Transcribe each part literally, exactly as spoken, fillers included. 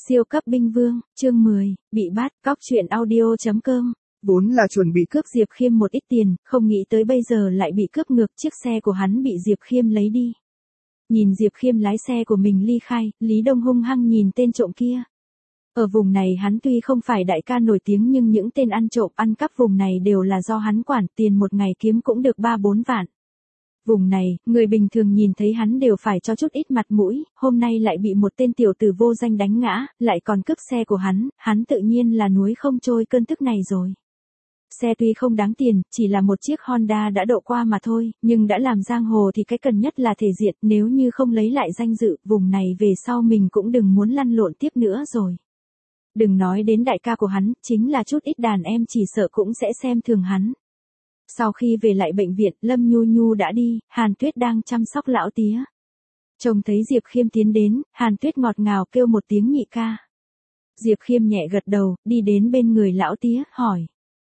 Siêu cấp binh vương, chương mười, bị bắt, cóc truyện audio chấm com. Vốn là chuẩn bị cướp Diệp Khiêm một ít tiền, không nghĩ tới bây giờ lại bị cướp ngược, chiếc xe của hắn bị Diệp Khiêm lấy đi. Nhìn Diệp Khiêm lái xe của mình ly khai, Lý Đông hung hăng nhìn tên trộm kia. Ở vùng này hắn tuy không phải đại ca nổi tiếng nhưng những tên ăn trộm ăn cắp vùng này đều là do hắn quản, tiền một ngày kiếm cũng được ba bốn vạn. Vùng này, người bình thường nhìn thấy hắn đều phải cho chút ít mặt mũi, hôm nay lại bị một tên tiểu tử vô danh đánh ngã, lại còn cướp xe của hắn, hắn tự nhiên là núi không trôi cơn tức này rồi. Xe tuy không đáng tiền, chỉ là một chiếc Honda đã độ qua mà thôi, nhưng đã làm giang hồ thì cái cần nhất là thể diện, nếu như không lấy lại danh dự, vùng này về sau mình cũng đừng muốn lăn lộn tiếp nữa rồi. Đừng nói đến đại ca của hắn, chính là chút ít đàn em chỉ sợ cũng sẽ xem thường hắn. Sau khi về lại bệnh viện, Lâm Nhu Nhu đã đi, Hàn Tuyết đang chăm sóc lão tía. Trông thấy Diệp Khiêm tiến đến, Hàn Tuyết ngọt ngào kêu một tiếng nhị ca. Diệp Khiêm nhẹ gật đầu, đi đến bên người lão tía, hỏi.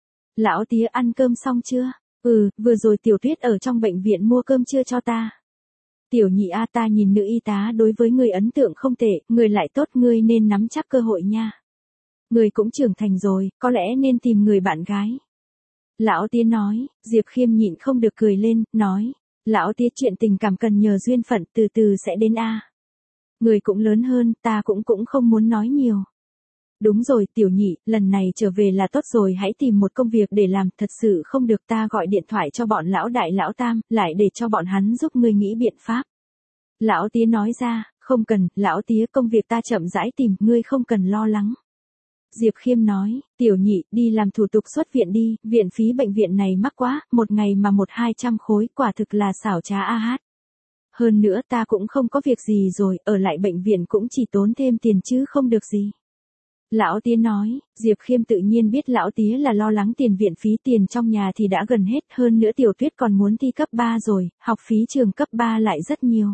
Lão tía ăn cơm xong chưa? Ừ, vừa rồi Tiểu Tuyết ở trong bệnh viện mua cơm trưa cho ta. Tiểu nhị a, ta nhìn nữ y tá đối với người ấn tượng không tệ, người lại tốt, ngươi nên nắm chắc cơ hội nha. Người cũng trưởng thành rồi, có lẽ nên tìm người bạn gái. Lão tía nói, Diệp Khiêm nhịn không được cười lên, nói. Lão tía, chuyện tình cảm cần nhờ duyên phận, từ từ sẽ đến a. Người cũng lớn hơn, ta cũng cũng không muốn nói nhiều. Đúng rồi, tiểu nhị, lần này trở về là tốt rồi, hãy tìm một công việc để làm, thật sự không được ta gọi điện thoại cho bọn lão đại lão tam, lại để cho bọn hắn giúp ngươi nghĩ biện pháp. Lão tía nói ra, không cần, lão tía, công việc ta chậm rãi tìm, ngươi không cần lo lắng. Diệp Khiêm nói, tiểu nhị, đi làm thủ tục xuất viện đi, viện phí bệnh viện này mắc quá, một ngày mà một hai trăm khối, quả thực là xảo trá a hát. Hơn nữa ta cũng không có việc gì rồi, ở lại bệnh viện cũng chỉ tốn thêm tiền chứ không được gì. Lão tía nói, Diệp Khiêm tự nhiên biết lão tía là lo lắng tiền viện phí, tiền trong nhà thì đã gần hết, hơn nữa Tiểu Tuyết còn muốn thi cấp ba rồi, học phí trường cấp ba lại rất nhiều.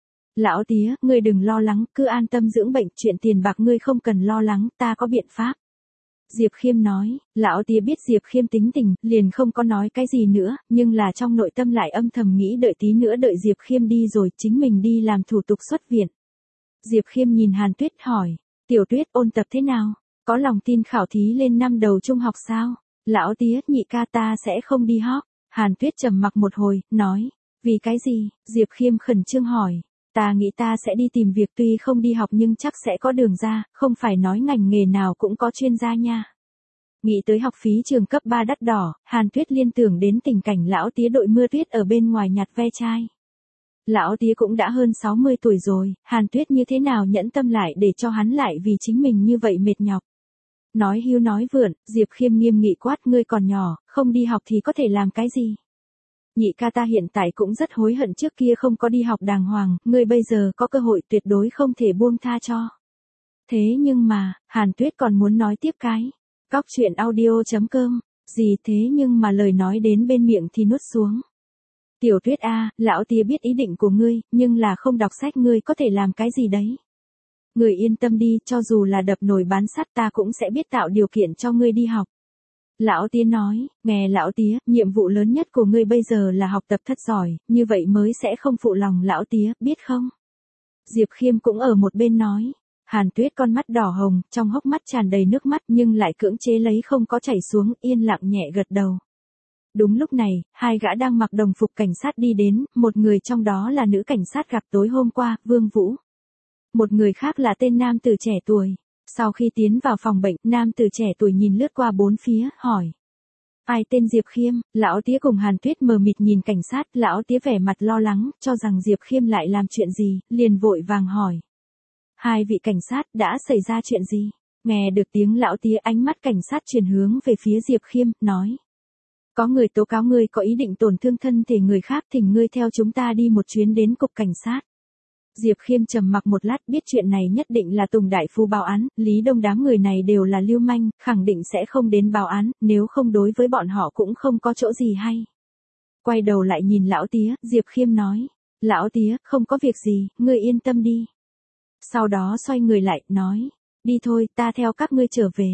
Lão tía, ngươi đừng lo lắng, cứ an tâm dưỡng bệnh, chuyện tiền bạc ngươi không cần lo lắng, ta có biện pháp. Diệp Khiêm nói, lão tía biết Diệp Khiêm tính tình, liền không có nói cái gì nữa, nhưng là trong nội tâm lại âm thầm nghĩ đợi tí nữa đợi Diệp Khiêm đi rồi, chính mình đi làm thủ tục xuất viện. Diệp Khiêm nhìn Hàn Tuyết hỏi, Tiểu Tuyết ôn tập thế nào? Có lòng tin khảo thí lên năm đầu trung học sao? Lão tía, nhị ca, ta sẽ không đi học. Hàn Tuyết trầm mặc một hồi, nói, vì cái gì? Diệp Khiêm khẩn trương hỏi. Ta nghĩ ta sẽ đi tìm việc, tuy không đi học nhưng chắc sẽ có đường ra, không phải nói ngành nghề nào cũng có chuyên gia nha. Nghĩ tới học phí trường cấp ba đắt đỏ, Hàn Tuyết liên tưởng đến tình cảnh lão tía đội mưa tuyết ở bên ngoài nhặt ve chai. Lão tía cũng đã hơn sáu mươi tuổi rồi, Hàn Tuyết như thế nào nhẫn tâm lại để cho hắn lại vì chính mình như vậy mệt nhọc. Nói hưu nói vượn, Diệp Khiêm nghiêm nghị quát, ngươi còn nhỏ, không đi học thì có thể làm cái gì? Nhị ca, ta hiện tại cũng rất hối hận trước kia không có đi học đàng hoàng, ngươi bây giờ có cơ hội tuyệt đối không thể buông tha cho. Thế nhưng mà, Hàn Tuyết còn muốn nói tiếp cái. Cóc truyện audio chấm com, gì thế nhưng mà lời nói đến bên miệng thì nuốt xuống. Tiểu Tuyết a, lão tía biết ý định của ngươi, nhưng là không đọc sách ngươi có thể làm cái gì đấy. Ngươi yên tâm đi, cho dù là đập nồi bán sắt ta cũng sẽ biết tạo điều kiện cho ngươi đi học. Lão tía nói, nghe lão tía, nhiệm vụ lớn nhất của ngươi bây giờ là học tập thật giỏi, như vậy mới sẽ không phụ lòng lão tía, biết không? Diệp Khiêm cũng ở một bên nói. Hàn Tuyết con mắt đỏ hồng, trong hốc mắt tràn đầy nước mắt nhưng lại cưỡng chế lấy không có chảy xuống, yên lặng nhẹ gật đầu. Đúng lúc này, hai gã đang mặc đồng phục cảnh sát đi đến, một người trong đó là nữ cảnh sát gặp tối hôm qua, Vương Vũ. Một người khác là tên nam tử trẻ tuổi. Sau khi tiến vào phòng bệnh, nam tử trẻ tuổi nhìn lướt qua bốn phía, hỏi. Ai tên Diệp Khiêm? Lão tía cùng Hàn Tuyết mờ mịt nhìn cảnh sát, lão tía vẻ mặt lo lắng, cho rằng Diệp Khiêm lại làm chuyện gì, liền vội vàng hỏi. Hai vị cảnh sát, đã xảy ra chuyện gì? Nghe được tiếng lão tía, ánh mắt cảnh sát chuyển hướng về phía Diệp Khiêm, nói. Có người tố cáo ngươi có ý định tổn thương thân thể người khác, thỉnh ngươi theo chúng ta đi một chuyến đến cục cảnh sát. Diệp Khiêm trầm mặc một lát, biết chuyện này nhất định là Tùng đại phu báo án, Lý Đông đám người này đều là lưu manh, khẳng định sẽ không đến báo án, nếu không đối với bọn họ cũng không có chỗ gì hay. Quay đầu lại nhìn lão tía, Diệp Khiêm nói, lão tía, không có việc gì, ngươi yên tâm đi. Sau đó xoay người lại, nói, đi thôi, ta theo các ngươi trở về.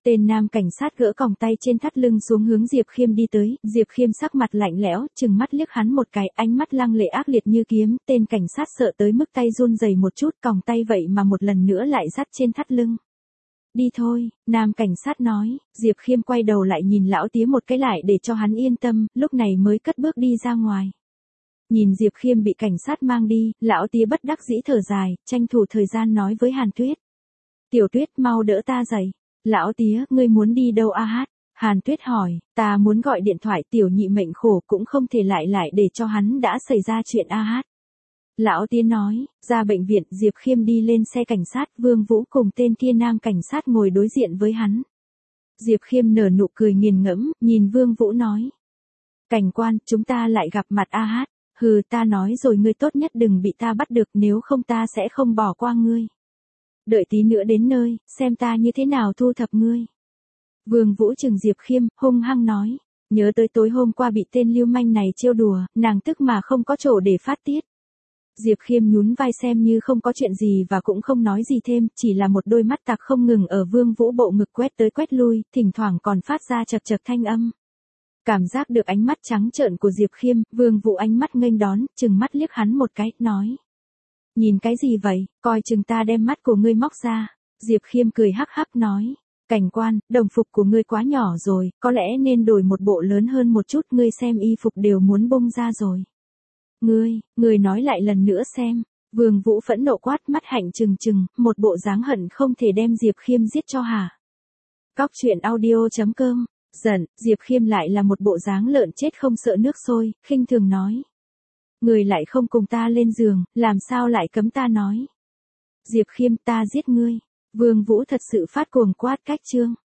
Tên nam cảnh sát gỡ còng tay trên thắt lưng xuống hướng Diệp Khiêm đi tới, Diệp Khiêm sắc mặt lạnh lẽo, trừng mắt liếc hắn một cái, ánh mắt lăng lệ ác liệt như kiếm, tên cảnh sát sợ tới mức tay run rẩy một chút, còng tay vậy mà một lần nữa lại dắt trên thắt lưng. Đi thôi, nam cảnh sát nói, Diệp Khiêm quay đầu lại nhìn lão tía một cái lại để cho hắn yên tâm, lúc này mới cất bước đi ra ngoài. Nhìn Diệp Khiêm bị cảnh sát mang đi, lão tía bất đắc dĩ thở dài, tranh thủ thời gian nói với Hàn Tuyết. Tiểu Tuyết mau đỡ ta dậy. Lão tía, ngươi muốn đi đâu a hát? Hàn Tuyết hỏi, ta muốn gọi điện thoại tiểu nhị mệnh khổ cũng không thể lại lại để cho hắn đã xảy ra chuyện a hát. Lão tía nói, ra bệnh viện Diệp Khiêm đi lên xe cảnh sát, Vương Vũ cùng tên kia nam cảnh sát ngồi đối diện với hắn. Diệp Khiêm nở nụ cười nghiền ngẫm, nhìn Vương Vũ nói. Cảnh quan, chúng ta lại gặp mặt a hát, hừ ta nói rồi ngươi tốt nhất đừng bị ta bắt được nếu không ta sẽ không bỏ qua ngươi. Đợi tí nữa đến nơi, xem ta như thế nào thu thập ngươi. Vương Vũ trừng Diệp Khiêm, hung hăng nói. Nhớ tới tối hôm qua bị tên lưu manh này trêu đùa, nàng tức mà không có chỗ để phát tiết. Diệp Khiêm nhún vai xem như không có chuyện gì và cũng không nói gì thêm, chỉ là một đôi mắt tạc không ngừng ở Vương Vũ bộ ngực quét tới quét lui, thỉnh thoảng còn phát ra chật chật thanh âm. Cảm giác được ánh mắt trắng trợn của Diệp Khiêm, Vương Vũ ánh mắt nghênh đón, trừng mắt liếc hắn một cái, nói. Nhìn cái gì vậy, coi chừng ta đem mắt của ngươi móc ra. Diệp Khiêm cười hắc hắc nói. Cảnh quan, đồng phục của ngươi quá nhỏ rồi, có lẽ nên đổi một bộ lớn hơn một chút, ngươi xem y phục đều muốn bung ra rồi. Ngươi, ngươi nói lại lần nữa xem. Vương Vũ phẫn nộ quát, mắt hạnh trừng trừng, một bộ dáng hận không thể đem Diệp Khiêm giết cho hả. Cóc truyện audio chấm com. Giận, Diệp Khiêm lại là một bộ dáng lợn chết không sợ nước sôi, khinh thường nói. Người lại không cùng ta lên giường, làm sao lại cấm ta nói. Diệp Khiêm, ta giết ngươi. Vương Vũ thật sự phát cuồng quát cách trương.